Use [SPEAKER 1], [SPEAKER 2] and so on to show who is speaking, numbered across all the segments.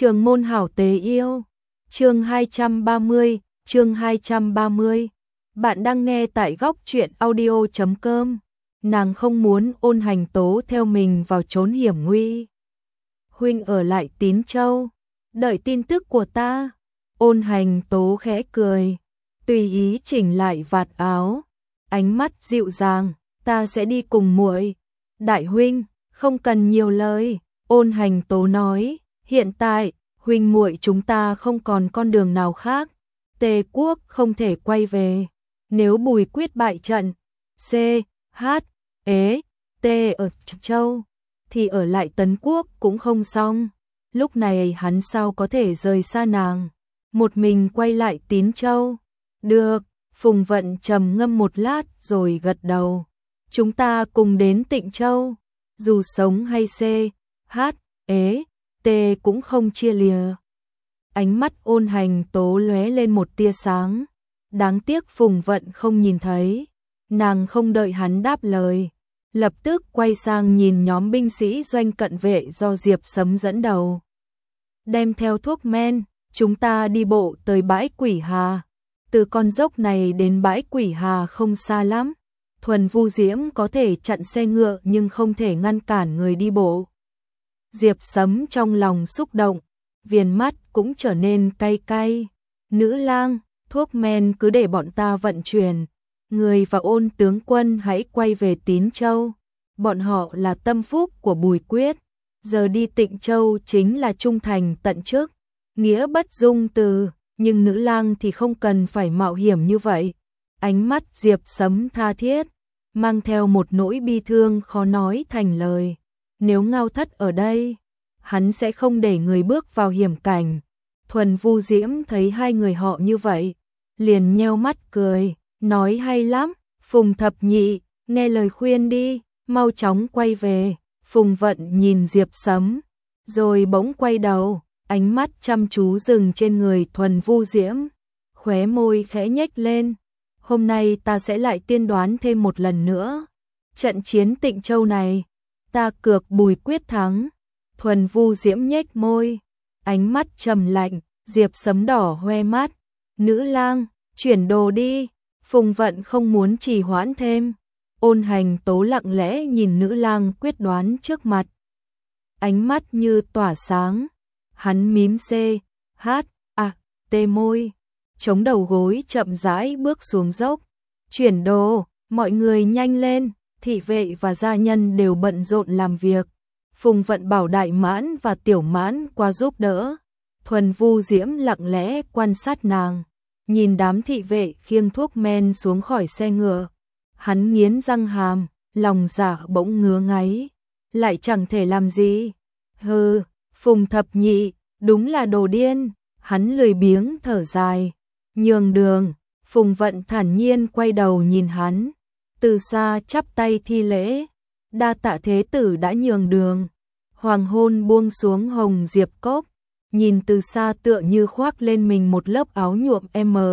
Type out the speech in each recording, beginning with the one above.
[SPEAKER 1] Trường môn hảo tế yêu. Chương 230, chương 230. Bạn đang nghe tại góc truyện audio.com. Nàng không muốn Ôn Hành Tố theo mình vào chốn hiểm nguy. Huynh ở lại Tín Châu, đợi tin tức của ta. Ôn Hành Tố khẽ cười, tùy ý chỉnh lại vạt áo, ánh mắt dịu dàng, ta sẽ đi cùng muội. Đại huynh, không cần nhiều lời. Ôn Hành Tố nói, hiện tại huynh muội chúng ta không còn con đường nào khác. Tề quốc không thể quay về, nếu Bùi Quyết bại trận, C, H, Ế, T ở Châu, thì ở lại Tấn Quốc cũng không xong. Lúc này hắn sao có thể rời xa nàng, một mình quay lại Tín Châu. Được, Phùng Vận trầm ngâm một lát rồi gật đầu. Chúng ta cùng đến Tịnh Châu, dù sống hay C, H, Ế, T cũng không chia lìa. Ánh mắt Ôn Hành Tố lóe lên một tia sáng. Đáng tiếc Phùng Vận không nhìn thấy. Nàng không đợi hắn đáp lời, lập tức quay sang nhìn nhóm binh sĩ doanh cận vệ do Diệp Sấm dẫn đầu. Đem theo thuốc men, chúng ta đi bộ tới bãi Quỷ Hà. Từ con dốc này đến bãi Quỷ Hà không xa lắm. Thuần Vu Diễm có thể chặn xe ngựa nhưng không thể ngăn cản người đi bộ. Diệp Sấm trong lòng xúc động, viền mắt cũng trở nên cay cay. Nữ lang, thuốc men cứ để bọn ta vận chuyển. Người và Ôn tướng quân hãy quay về Tín Châu. Bọn họ là tâm phúc của Bùi Quyết. Giờ đi Tịnh Châu chính là trung thành tận chức, nghĩa bất dung từ. Nhưng nữ lang thì không cần phải mạo hiểm như vậy. Ánh mắt Diệp Sấm tha thiết, mang theo một nỗi bi thương khó nói thành lời. Nếu Ngao Thất ở đây, hắn sẽ không để người bước vào hiểm cảnh. Thuần Vu Diễm thấy hai người họ như vậy, liền nheo mắt cười, nói hay lắm. Phùng thập nhị, nghe lời khuyên đi, mau chóng quay về. Phùng Vận nhìn Diệp Sấm, rồi bỗng quay đầu, ánh mắt chăm chú dừng trên người Thuần Vu Diễm, khóe môi khẽ nhếch lên. Hôm nay ta sẽ lại tiên đoán thêm một lần nữa. Trận chiến Tịnh Châu này, ta cược Bùi Quyết thắng. Thuần Vu Diễm nhếch môi, ánh mắt trầm lạnh. Diệp Sấm đỏ hoe mắt. Nữ lang, chuyển đồ đi. Phùng Vận không muốn trì hoãn thêm. Ôn Hành Tố lặng lẽ nhìn nữ lang quyết đoán trước mặt, ánh mắt như tỏa sáng. Hắn mím C, H, A, T môi, chống đầu gối chậm rãi bước xuống dốc. Chuyển đồ, mọi người nhanh lên. Thị vệ và gia nhân đều bận rộn làm việc. Phùng Vận bảo Đại Mãn và Tiểu Mãn qua giúp đỡ. Thuần Vu Diễm lặng lẽ quan sát nàng, nhìn đám thị vệ khiêng thuốc men xuống khỏi xe ngựa. Hắn nghiến răng hàm, lòng dạ bỗng ngứa ngáy, lại chẳng thể làm gì. Hừ, Phùng thập nhị, đúng là đồ điên. Hắn lười biếng thở dài, nhường đường. Phùng Vận thản nhiên quay đầu nhìn hắn, từ xa chắp tay thi lễ, đa tạ thế tử đã nhường đường. Hoàng hôn buông xuống hồng diệp cốc, nhìn từ xa tựa như khoác lên mình một lớp áo nhuộm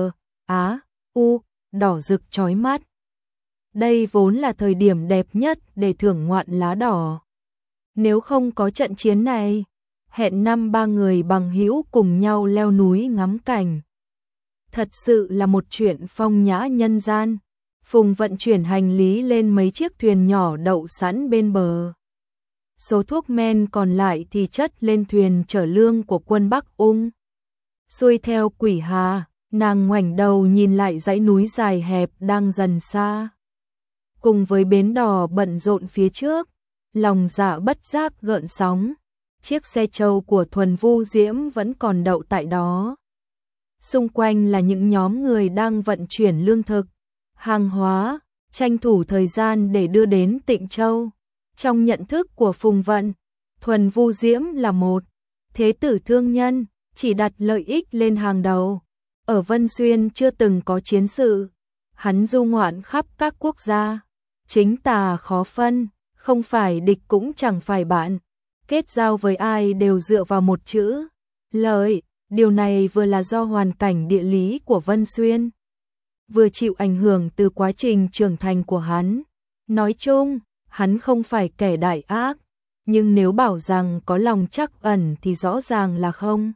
[SPEAKER 1] U, đỏ rực chói mắt. Đây vốn là thời điểm đẹp nhất để thưởng ngoạn lá đỏ. Nếu không có trận chiến này, hẹn năm ba người bằng hữu cùng nhau leo núi ngắm cảnh. Thật sự là một chuyện phong nhã nhân gian. Phùng vận chuyển hành lý lên mấy chiếc thuyền nhỏ đậu sẵn bên bờ. Số thuốc men còn lại thì chất lên thuyền chở lương của quân Bắc Ung. Xuôi theo Quỷ Hà, nàng ngoảnh đầu nhìn lại dãy núi dài hẹp đang dần xa. Cùng với bến đò bận rộn phía trước, lòng dạ bất giác gợn sóng. Chiếc xe trâu của Thuần Vu Diễm vẫn còn đậu tại đó. Xung quanh là những nhóm người đang vận chuyển lương thực, hàng hóa, tranh thủ thời gian để đưa đến Tịnh Châu. Trong nhận thức của Phùng Vận, Thuần Vu Diễm là một thế tử thương nhân, chỉ đặt lợi ích lên hàng đầu. Ở Vân Xuyên chưa từng có chiến sự, hắn du ngoạn khắp các quốc gia, chính tà khó phân, không phải địch cũng chẳng phải bạn. Kết giao với ai đều dựa vào một chữ, lợi. Điều này vừa là do hoàn cảnh địa lý của Vân Xuyên, vừa chịu ảnh hưởng từ quá trình trưởng thành của hắn. Nói chung, hắn không phải kẻ đại ác, nhưng nếu bảo rằng có lòng trắc ẩn thì rõ ràng là không.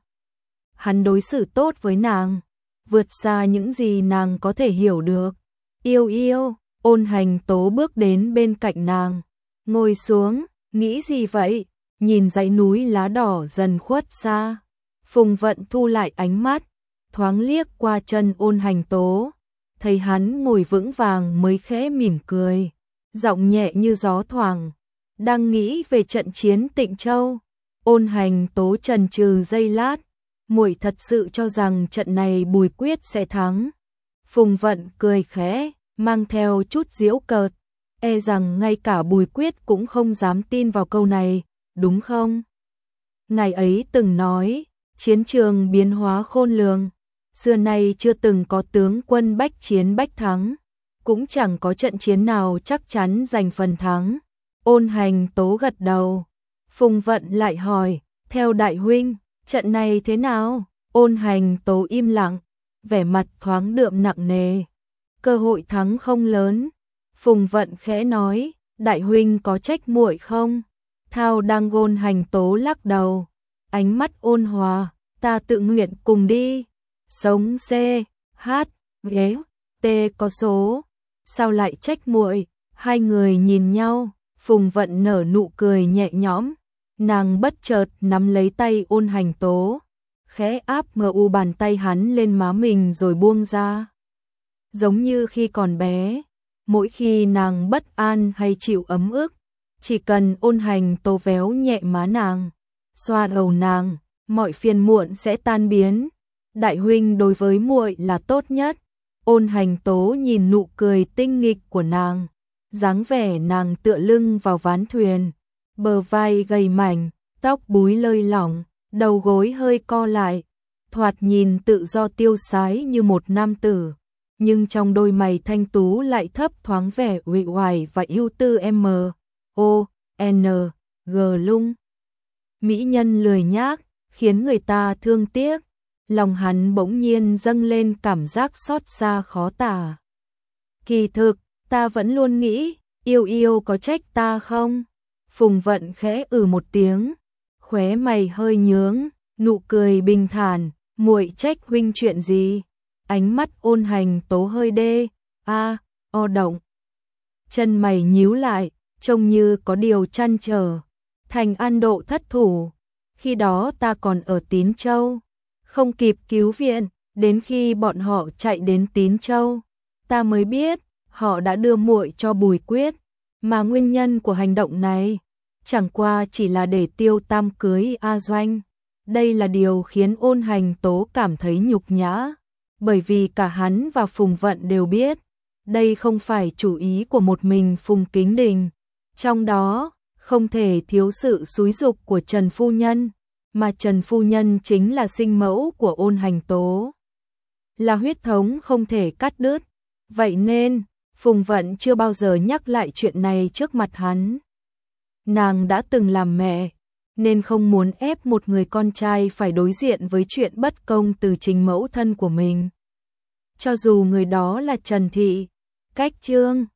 [SPEAKER 1] Hắn đối xử tốt với nàng, vượt xa những gì nàng có thể hiểu được. Yêu yêu, Ôn Hành Tố bước đến bên cạnh nàng, ngồi xuống, nghĩ gì vậy? Nhìn dãy núi lá đỏ dần khuất xa. Phùng Vận thu lại ánh mắt, thoáng liếc qua chân Ôn Hành Tố, thấy hắn ngồi vững vàng mới khẽ mỉm cười, giọng nhẹ như gió thoảng. Đang nghĩ về trận chiến Tịnh Châu. Ôn Hành Tố chần chừ giây lát, muội thật sự cho rằng trận này Bùi Quyết sẽ thắng. Phùng Vận cười khẽ, mang theo chút giễu cợt, e rằng ngay cả Bùi Quyết cũng không dám tin vào câu này, đúng không? Ngài ấy từng nói, chiến trường biến hóa khôn lường, xưa nay chưa từng có tướng quân bách chiến bách thắng, cũng chẳng có trận chiến nào chắc chắn giành phần thắng. Ôn Hành Tố gật đầu. Phùng Vận lại hỏi, theo đại huynh, trận này thế nào? Ôn Hành Tố im lặng, vẻ mặt thoáng đượm nặng nề. Cơ hội thắng không lớn. Phùng Vận khẽ nói, đại huynh có trách muội không? Thao đang Ôn Hành Tố lắc đầu, ánh mắt ôn hòa, ta tự nguyện cùng đi. Sống C, H, G, T có số, sao lại trách muội? Hai người nhìn nhau, Phùng Vận nở nụ cười nhẹ nhõm, nàng bất chợt nắm lấy tay Ôn Hành Tố, khẽ áp mu bàn tay hắn lên má mình rồi buông ra. Giống như khi còn bé, mỗi khi nàng bất an hay chịu ấm ức, chỉ cần Ôn Hành Tố véo nhẹ má nàng, xoa đầu nàng, mọi phiền muộn sẽ tan biến. Đại huynh đối với muội là tốt nhất. Ôn Hành Tố nhìn nụ cười tinh nghịch của nàng, dáng vẻ nàng tựa lưng vào ván thuyền, bờ vai gầy mảnh, tóc búi lơi lỏng, đầu gối hơi co lại, thoạt nhìn tự do tiêu sái như một nam tử, nhưng trong đôi mày thanh tú lại thấp thoáng vẻ uể oải và ưu tư. M.O.N.G lung. Mỹ nhân lười nhác, khiến người ta thương tiếc. Lòng hắn bỗng nhiên dâng lên cảm giác xót xa khó tả. Kỳ thực, ta vẫn luôn nghĩ, yêu yêu có trách ta không? Phùng Vận khẽ một tiếng, khóe mày hơi nhướng, nụ cười bình thản, muội trách huynh chuyện gì? Ánh mắt Ôn Hành Tố hơi động. Chân mày nhíu lại, trông như có điều trăn trở. Thành An Độ thất thủ, khi đó ta còn ở Tín Châu, không kịp cứu viện, đến khi bọn họ chạy đến Tín Châu, ta mới biết họ đã đưa muội cho Bùi Quyết, mà nguyên nhân của hành động này chẳng qua chỉ là để Tiêu Tam cưới A Doanh. Đây là điều khiến Ôn Hành Tố cảm thấy nhục nhã, bởi vì cả hắn và Phùng Vận đều biết, đây không phải chủ ý của một mình Phùng Kính Đình, trong đó không thể thiếu sự xúi giục của Trần phu nhân, mà Trần phu nhân chính là sinh mẫu của Ôn Hành Tố, là huyết thống không thể cắt đứt. Vậy nên, Phùng Vận chưa bao giờ nhắc lại chuyện này trước mặt hắn. Nàng đã từng làm mẹ, nên không muốn ép một người con trai phải đối diện với chuyện bất công từ chính mẫu thân của mình. Cho dù người đó là Trần Thị, Cách Chương.